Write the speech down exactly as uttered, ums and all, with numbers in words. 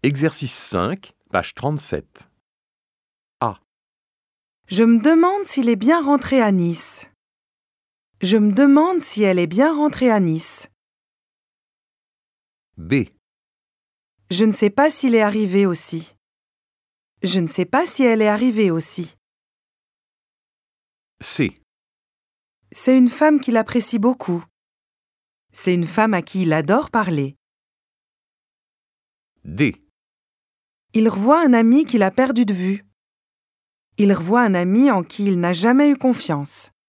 Exercice cinq, page trente-sept. A. Je me demande s'il est bien rentré à Nice. Je me demande si elle est bien rentrée à Nice. B. Je ne sais pas s'il est arrivé aussi. Je ne sais pas si elle est arrivée aussi. C. C'est une femme qu'il apprécie beaucoup. C'est une femme à qui il adore parler. D. Il revoit un ami qu'il a perdu de vue. Il revoit un ami en qui il n'a jamais eu confiance.